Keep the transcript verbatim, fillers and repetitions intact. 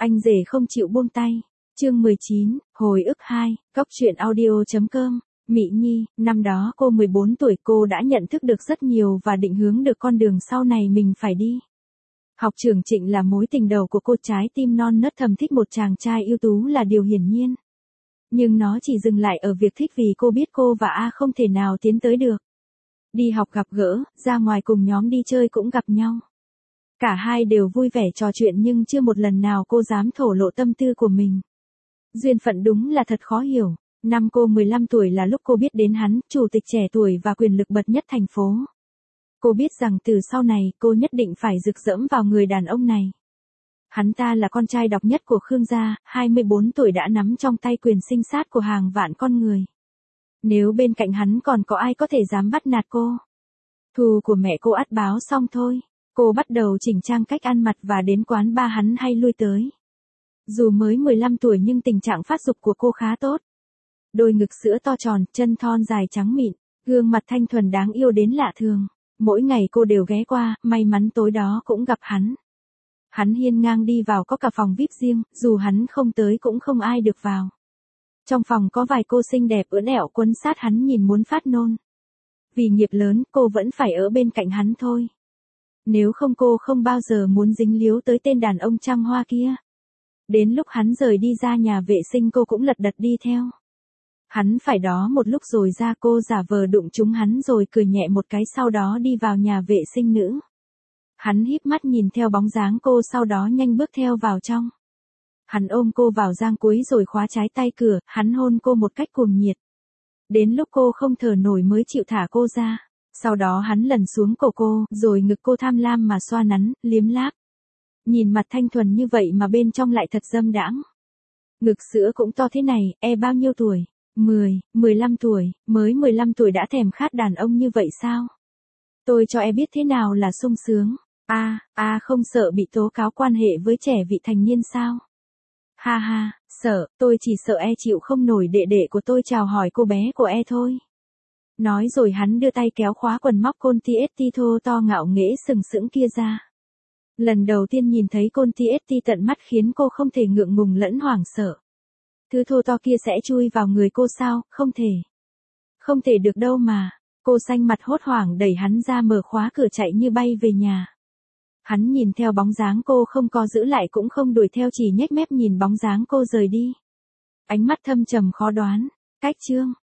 Anh rể không chịu buông tay. Chương mười chín, hồi ức hai, Cóc truyện audio.com. Mị Nhi, năm đó cô mười bốn tuổi, cô đã nhận thức được rất nhiều và định hướng được con đường sau này mình phải đi. Học trưởng Trịnh là mối tình đầu của cô, trái tim non nớt thầm thích một chàng trai ưu tú là điều hiển nhiên. Nhưng nó chỉ dừng lại ở việc thích vì cô biết cô và A không thể nào tiến tới được. Đi học gặp gỡ, ra ngoài cùng nhóm đi chơi cũng gặp nhau. Cả hai đều vui vẻ trò chuyện nhưng chưa một lần nào cô dám thổ lộ tâm tư của mình. Duyên phận đúng là thật khó hiểu. Năm cô mười lăm tuổi là lúc cô biết đến hắn, chủ tịch trẻ tuổi và quyền lực bậc nhất thành phố. Cô biết rằng từ sau này cô nhất định phải rực rẫm vào người đàn ông này. Hắn ta là con trai độc nhất của Khương gia, hai mươi bốn tuổi đã nắm trong tay quyền sinh sát của hàng vạn con người. Nếu bên cạnh hắn còn có ai có thể dám bắt nạt cô. Thù của mẹ cô ắt báo xong thôi. Cô bắt đầu chỉnh trang cách ăn mặc và đến quán bar hắn hay lui tới. Dù mới mười lăm tuổi nhưng tình trạng phát dục của cô khá tốt. Đôi ngực sữa to tròn, chân thon dài trắng mịn, gương mặt thanh thuần đáng yêu đến lạ thường. Mỗi ngày cô đều ghé qua, may mắn tối đó cũng gặp hắn. Hắn hiên ngang đi vào, có cả phòng vi ai pi riêng, dù hắn không tới cũng không ai được vào. Trong phòng có vài cô xinh đẹp ưỡn ẹo quấn sát hắn nhìn muốn phát nôn. Vì nghiệp lớn, cô vẫn phải ở bên cạnh hắn thôi. Nếu không cô không bao giờ muốn dính líu tới tên đàn ông trăng hoa kia. Đến lúc hắn rời đi ra nhà vệ sinh cô cũng lật đật đi theo. Hắn phải đó một lúc rồi ra, cô giả vờ đụng trúng hắn rồi cười nhẹ một cái, sau đó đi vào nhà vệ sinh nữ. Hắn híp mắt nhìn theo bóng dáng cô, sau đó nhanh bước theo vào trong. Hắn ôm cô vào giang cuối rồi khóa trái tay cửa, hắn hôn cô một cách cuồng nhiệt. Đến lúc cô không thở nổi mới chịu thả cô ra. Sau đó hắn lần xuống cổ cô, rồi ngực cô tham lam mà xoa nắn, liếm láp. Nhìn mặt thanh thuần như vậy mà bên trong lại thật dâm đãng. Ngực sữa cũng to thế này, e bao nhiêu tuổi? mười, mười lăm tuổi, mới mười lăm tuổi đã thèm khát đàn ông như vậy sao? Tôi cho e biết thế nào là sung sướng. A, a không sợ bị tố cáo quan hệ với trẻ vị thành niên sao? Ha ha, sợ, tôi chỉ sợ e chịu không nổi đệ đệ của tôi chào hỏi cô bé của e thôi. Nói rồi hắn đưa tay kéo khóa quần móc Conti ét thô to ngạo nghễ sừng sững kia ra. Lần đầu tiên nhìn thấy Conti ét tận mắt khiến cô không thể ngượng ngùng lẫn hoảng sợ. Thứ thô to kia sẽ chui vào người cô sao? Không thể. Không thể được đâu mà. Cô xanh mặt hốt hoảng đẩy hắn ra, mở khóa cửa chạy như bay về nhà. Hắn nhìn theo bóng dáng cô, không có giữ lại cũng không đuổi theo, chỉ nhếch mép nhìn bóng dáng cô rời đi. Ánh mắt thâm trầm khó đoán. Cách chương.